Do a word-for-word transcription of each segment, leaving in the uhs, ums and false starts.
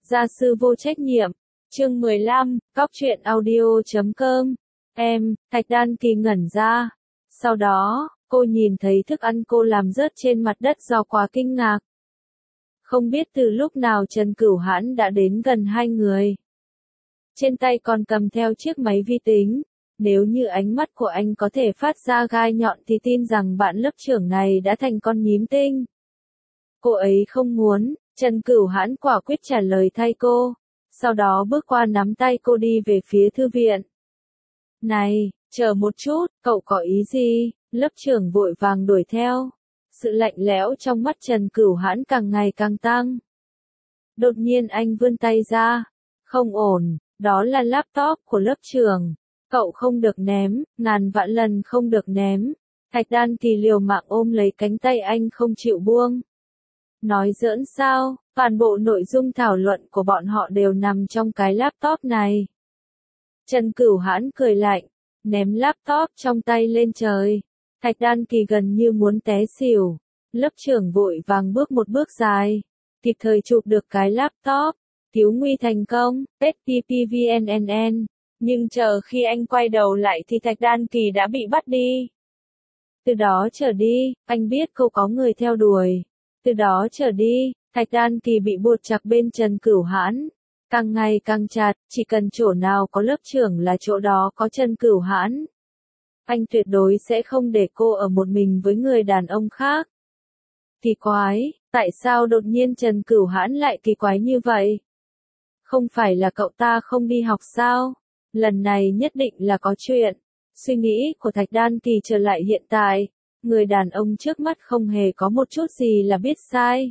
Gia sư vô trách nhiệm. Chương mười lăm, Cóc truyện audio chấm com. Em, Thạch Đan Kỳ ngẩn ra. Sau đó, cô nhìn thấy thức ăn cô làm rớt trên mặt đất do quá kinh ngạc. Không biết từ lúc nào Trần Cửu Hãn đã đến gần hai người. Trên tay còn cầm theo chiếc máy vi tính. Nếu như ánh mắt của anh có thể phát ra gai nhọn thì tin rằng bạn lớp trưởng này đã thành con nhím tinh. Cô ấy không muốn, Trần Cửu Hãn quả quyết trả lời thay cô. Sau đó bước qua nắm tay cô đi về phía thư viện. Này, chờ một chút, cậu có ý gì? Lớp trưởng vội vàng đuổi theo. Sự lạnh lẽo trong mắt Trần Cửu Hãn càng ngày càng tăng. Đột nhiên anh vươn tay ra. Không ổn, đó là laptop của lớp trưởng. Cậu không được ném, ngàn vạn lần không được ném. Thạch Đan Kỳ liều mạng ôm lấy cánh tay anh không chịu buông. Nói giỡn sao, toàn bộ nội dung thảo luận của bọn họ đều nằm trong cái laptop này. Trần Cửu Hãn cười lạnh, ném laptop trong tay lên trời. Thạch Đan Kỳ gần như muốn té xỉu. Lớp trưởng vội vàng bước một bước dài, kịp thời chụp được cái laptop, cứu nguy thành công, ét pê pê vê en en en. Nhưng chờ khi anh quay đầu lại thì Thạch Đan Kỳ đã bị bắt đi. Từ đó trở đi, anh biết cô có người theo đuổi. Từ đó trở đi, Thạch Đan Kỳ bị buộc chặt bên Trần Cửu Hãn. Càng ngày càng chặt, chỉ cần chỗ nào có lớp trưởng là chỗ đó có Trần Cửu Hãn. Anh tuyệt đối sẽ không để cô ở một mình với người đàn ông khác. Kỳ quái, tại sao đột nhiên Trần Cửu Hãn lại kỳ quái như vậy? Không phải là cậu ta không đi học sao? Lần này nhất định là có chuyện. Suy nghĩ của Thạch Đan Kỳ trở lại hiện tại. Người đàn ông trước mắt không hề có một chút gì là biết sai.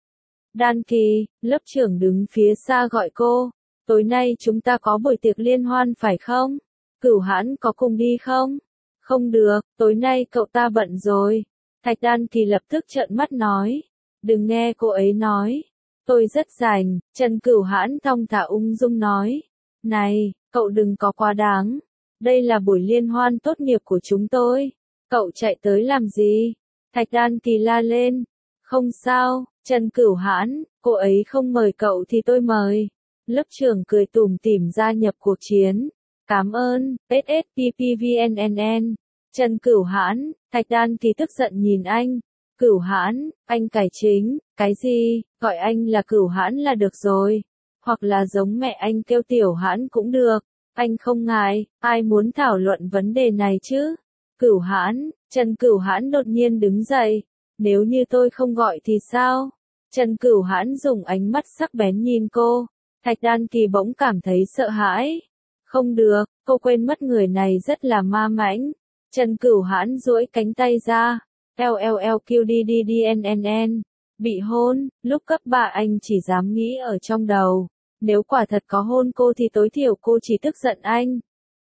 Đan Kỳ, lớp trưởng đứng phía xa gọi cô. Tối nay chúng ta có buổi tiệc liên hoan phải không? Cửu Hãn có cùng đi không? Không được, tối nay cậu ta bận rồi. Thạch Đan Kỳ lập tức trợn mắt nói. Đừng nghe cô ấy nói. Tôi rất rảnh, Trần Cửu Hãn thong thả ung dung nói. Này, cậu đừng có quá đáng. Đây là buổi liên hoan tốt nghiệp của chúng tôi. Cậu chạy tới làm gì? Thạch Đan Kỳ la lên. Không sao, Trần Cửu Hãn, cô ấy không mời cậu thì tôi mời. Lớp trưởng cười tủm tỉm gia nhập cuộc chiến. Cảm ơn, ét ét pê pê vê en en en. Trần Cửu Hãn, Thạch Đan Kỳ tức giận nhìn anh. Cửu Hãn, anh cải chính, cái gì, gọi anh là Cửu Hãn là được rồi. Hoặc là giống mẹ anh kêu Tiểu Hãn cũng được. Anh không ngại, ai muốn thảo luận vấn đề này chứ? Cửu Hãn, Trần Cửu Hãn đột nhiên đứng dậy. Nếu như tôi không gọi thì sao? Trần Cửu Hãn dùng ánh mắt sắc bén nhìn cô. Thạch Đan Kỳ bỗng cảm thấy sợ hãi. Không được, cô quên mất người này rất là ma mãnh. Trần Cửu Hãn duỗi cánh tay ra. lờ lờ lờ quy đê đê đê en en en. Bị hôn, lúc cấp ba anh chỉ dám nghĩ ở trong đầu. Nếu quả thật có hôn cô thì tối thiểu cô chỉ tức giận anh.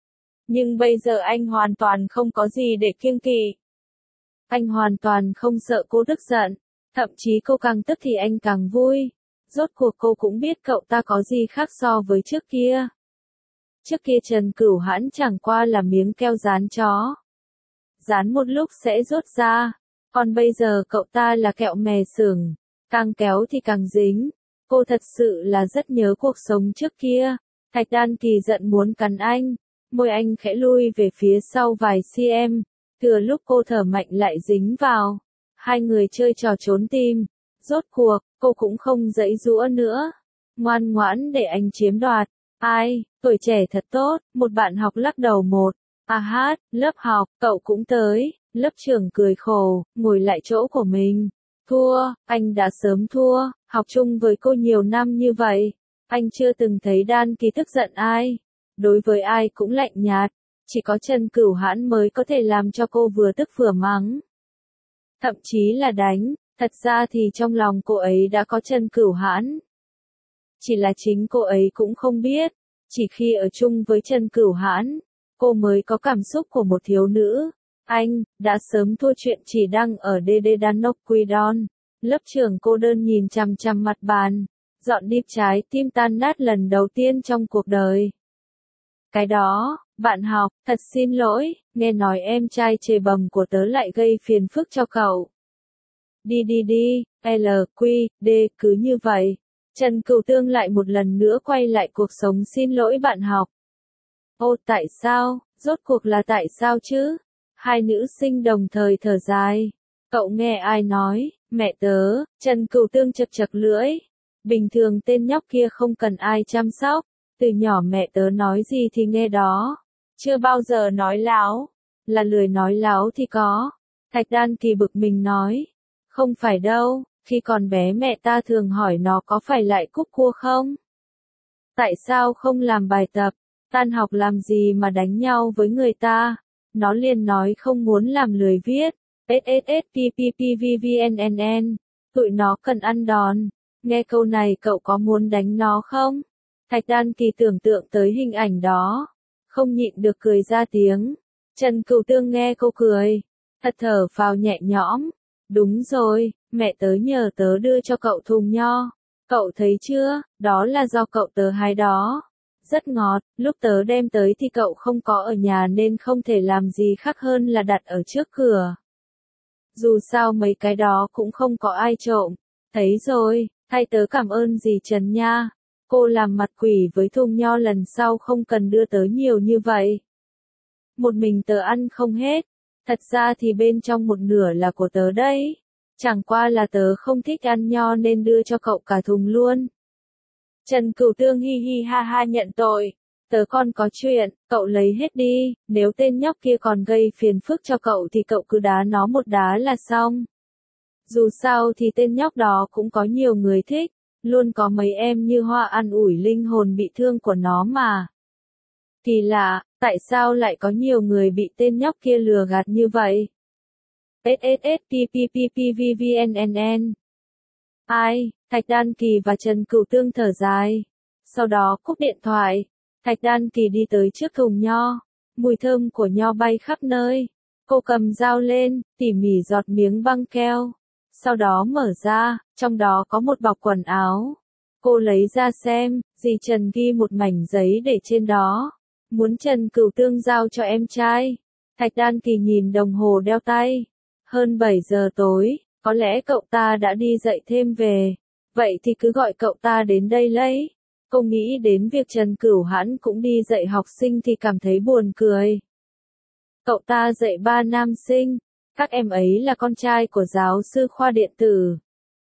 Nhưng bây giờ anh hoàn toàn không có gì để kiêng kỵ. Anh hoàn toàn không sợ cô tức giận. Thậm chí cô càng tức thì anh càng vui. Rốt cuộc cô cũng biết cậu ta có gì khác so với trước kia. Trước kia Trần Cửu Hãn chẳng qua là miếng keo dán chó. Dán một lúc sẽ rút ra. Còn bây giờ cậu ta là kẹo mè sừng. Càng kéo thì càng dính. Cô thật sự là rất nhớ cuộc sống trước kia. Thạch Đan Kỳ giận muốn cắn anh. Môi anh khẽ lui về phía sau vài cm. Thừa lúc cô thở mạnh lại dính vào. Hai người chơi trò trốn tim. Rốt cuộc, cô cũng không giãy giụa nữa. Ngoan ngoãn để anh chiếm đoạt. Ai, tuổi trẻ thật tốt, một bạn học lắc đầu một. À hát, lớp học, cậu cũng tới. Lớp trưởng cười khổ, ngồi lại chỗ của mình. Thua, anh đã sớm thua, học chung với cô nhiều năm như vậy. Anh chưa từng thấy Đan Kỳ tức giận ai. Đối với ai cũng lạnh nhạt. Chỉ có Trần Cửu Hãn mới có thể làm cho cô vừa tức vừa mắng. Thậm chí là đánh, thật ra thì trong lòng cô ấy đã có Trần Cửu Hãn. Chỉ là chính cô ấy cũng không biết. Chỉ khi ở chung với Trần Cửu Hãn, cô mới có cảm xúc của một thiếu nữ. Anh, đã sớm thua chuyện chỉ đăng ở đê đê Danok Quidon. Lớp trưởng cô đơn nhìn chằm chằm mặt bàn. Dọn điệp trái tim tan nát lần đầu tiên trong cuộc đời. Cái đó, bạn học, thật xin lỗi, nghe nói em trai chề bầm của tớ lại gây phiền phức cho cậu. Đi đi đi, lờ quy đê cứ như vậy. Trần Cửu Tương lại một lần nữa quay lại cuộc sống xin lỗi bạn học. Ô tại sao, rốt cuộc là tại sao chứ? Hai nữ sinh đồng thời thở dài. Cậu nghe ai nói, mẹ tớ, Trần Cửu Tương chật chật lưỡi. Bình thường tên nhóc kia không cần ai chăm sóc, từ nhỏ mẹ tớ nói gì thì nghe đó. Chưa bao giờ nói láo, là lười nói láo thì có. Thạch Đan Kỳ bực mình nói, không phải đâu, khi còn bé mẹ ta thường hỏi nó có phải lại cúc cua không? Tại sao không làm bài tập, tan học làm gì mà đánh nhau với người ta? Nó liền nói không muốn làm lười viết. ét ét ét pê pê pê vê vê en en en, tụi nó cần ăn đòn. Nghe câu này cậu có muốn đánh nó không? Thạch Đan Kỳ tưởng tượng tới hình ảnh đó, không nhịn được cười ra tiếng. Trần Cửu Tương nghe cô cười, thật thở phào nhẹ nhõm. Đúng rồi, mẹ tớ nhờ tớ đưa cho cậu thùng nho. Cậu thấy chưa, đó là do cậu tớ hái đó. Rất ngọt, lúc tớ đem tới thì cậu không có ở nhà nên không thể làm gì khác hơn là đặt ở trước cửa. Dù sao mấy cái đó cũng không có ai trộm. Thấy rồi, thay tớ cảm ơn dì Trần nha. Cô làm mặt quỷ với thùng nho lần sau không cần đưa tớ nhiều như vậy. Một mình tớ ăn không hết. Thật ra thì bên trong một nửa là của tớ đấy. Chẳng qua là tớ không thích ăn nho nên đưa cho cậu cả thùng luôn. Trần Cửu Tương hi hi ha ha nhận tội. Tớ còn có chuyện, cậu lấy hết đi, nếu tên nhóc kia còn gây phiền phức cho cậu thì cậu cứ đá nó một đá là xong. Dù sao thì tên nhóc đó cũng có nhiều người thích, luôn có mấy em như hoa an ủi linh hồn bị thương của nó mà. Kỳ lạ, tại sao lại có nhiều người bị tên nhóc kia lừa gạt như vậy? ét ét ét pê pê pê pê vê vê en en en. Ai, Thạch Đan Kỳ và Trần Cửu Tương thở dài. Sau đó cúp điện thoại. Thạch Đan Kỳ đi tới trước thùng nho, mùi thơm của nho bay khắp nơi. Cô cầm dao lên, tỉ mỉ giọt miếng băng keo. Sau đó mở ra, trong đó có một bọc quần áo. Cô lấy ra xem, dì Trần ghi một mảnh giấy để trên đó. Muốn Trần Cửu Tương giao cho em trai. Thạch Đan Kỳ nhìn đồng hồ đeo tay. Hơn bảy giờ tối, có lẽ cậu ta đã đi dạy thêm về. Vậy thì cứ gọi cậu ta đến đây lấy. Cô nghĩ đến việc Trần Cửu Hãn cũng đi dạy học sinh thì cảm thấy buồn cười. Cậu ta dạy ba nam sinh, các em ấy là con trai của giáo sư khoa điện tử.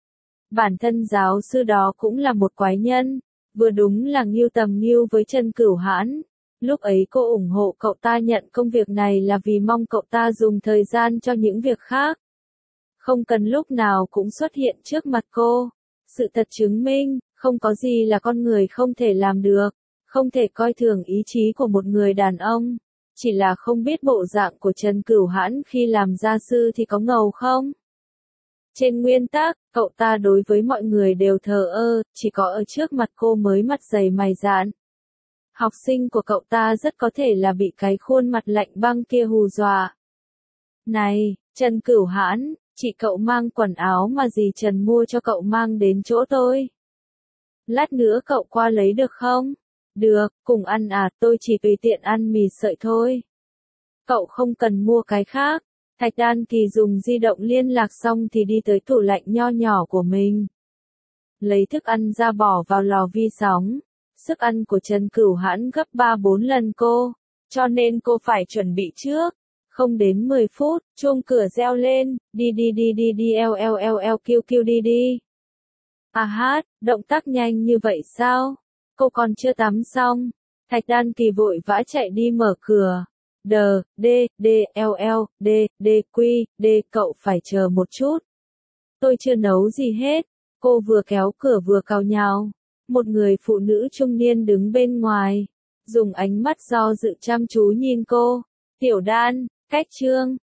Bản thân giáo sư đó cũng là một quái nhân, vừa đúng là nghiêu tầm nghiêu với Trần Cửu Hãn. Lúc ấy cô ủng hộ cậu ta nhận công việc này là vì mong cậu ta dùng thời gian cho những việc khác. Không cần lúc nào cũng xuất hiện trước mặt cô. Sự thật chứng minh, không có gì là con người không thể làm được, không thể coi thường ý chí của một người đàn ông. Chỉ là không biết bộ dạng của Trần Cửu Hãn khi làm gia sư thì có ngầu không? Trên nguyên tắc, cậu ta đối với mọi người đều thờ ơ, chỉ có ở trước mặt cô mới mặt dày mày dạn. Học sinh của cậu ta rất có thể là bị cái khuôn mặt lạnh băng kia hù dọa. Này, Trần Cửu Hãn, chị cậu mang quần áo mà dì Trần mua cho cậu mang đến chỗ tôi. Lát nữa cậu qua lấy được không? Được, cùng ăn à, tôi chỉ tùy tiện ăn mì sợi thôi. Cậu không cần mua cái khác. Thạch Đan Kỳ dùng di động liên lạc xong thì đi tới tủ lạnh nho nhỏ của mình. Lấy thức ăn ra bỏ vào lò vi sóng. Sức ăn của Trần Cửu Hãn gấp ba bốn lần cô, cho nên cô phải chuẩn bị trước. Không đến mười phút, chuông cửa reo lên, đi đi đi đi đi eo eo eo eo kêu kêu đi đi. À hát, động tác nhanh như vậy sao? Cô còn chưa tắm xong. Thạch Đan Kỳ vội vã chạy đi mở cửa. Đờ, đê, đê, eo eo, đê, đê, quy, đê, cậu phải chờ một chút. Tôi chưa nấu gì hết. Cô vừa kéo cửa vừa cào nhào. Một người phụ nữ trung niên đứng bên ngoài, dùng ánh mắt do dự chăm chú nhìn cô. Tiểu Đan, cách trương,